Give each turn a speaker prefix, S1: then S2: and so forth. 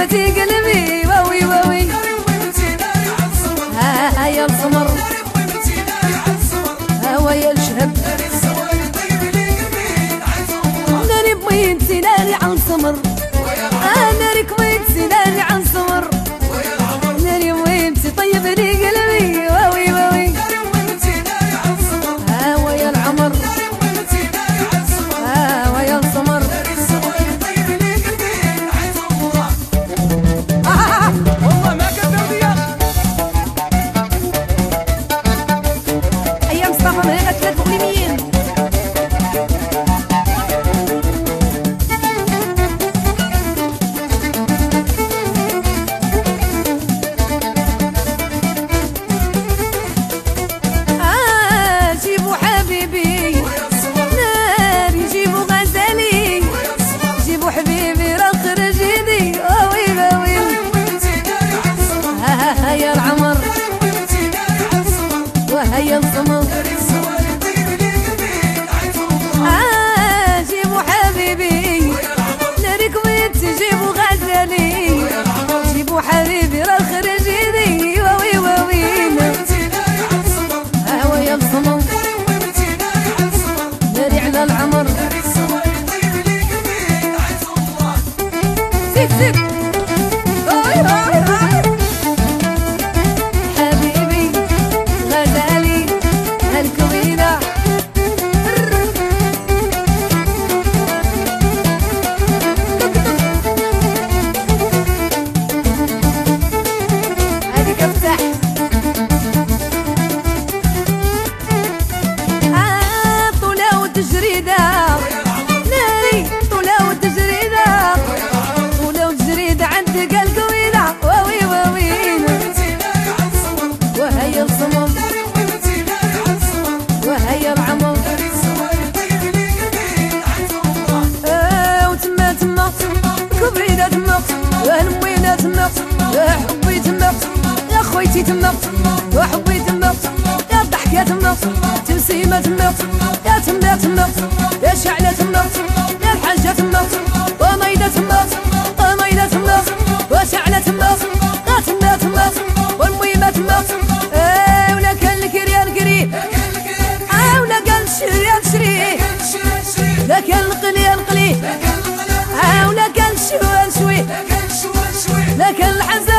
S1: ويلتي قلبي واوي واوي ها يا السمر هوا يا الشهب ناري بوين سناني عن سمر ناري كوين سناني عن سمر ناري بوين طيب لي قلبي واوي واوي هوا يا العمر هوا يا السمر
S2: والله ما كان تربية
S1: ايام مصطفى من هنا 3 اقليميين جيبوا حبيبي ناري جيبوا غزالي جيبوا حبيبي راه خرج يدي وي وي ها يا العمر وهيا السمر جيبوا حبيبي ناري كويت جيبوا غزالي جيبوا حبيبي راه خرج يدي وي وي ويا السمر ناري على العمر زيد زيد حبيبي غزالي هالكوينة هذيك افتح طولة وتجريدة ناري طولة وتجريدة طولة وتجريدة عند قلقوينة واوي واوي وهيا الصمم وهيا العمر وتما تما كبريدة تما والموينة تما يا حبي تما يا خويتي تما وحبي تما يا الضحكة تما تبسيمة تما يا تما تما يا شعلة تما يا الحاجة تما وميدة تما وميدة تما وشعلة تما يا تما تما والمويمة تما ولا كان الكري الكري ولا كان الشري الشري لا كان القلي القلي ولا كان الشوى الشوي لا كان الحزن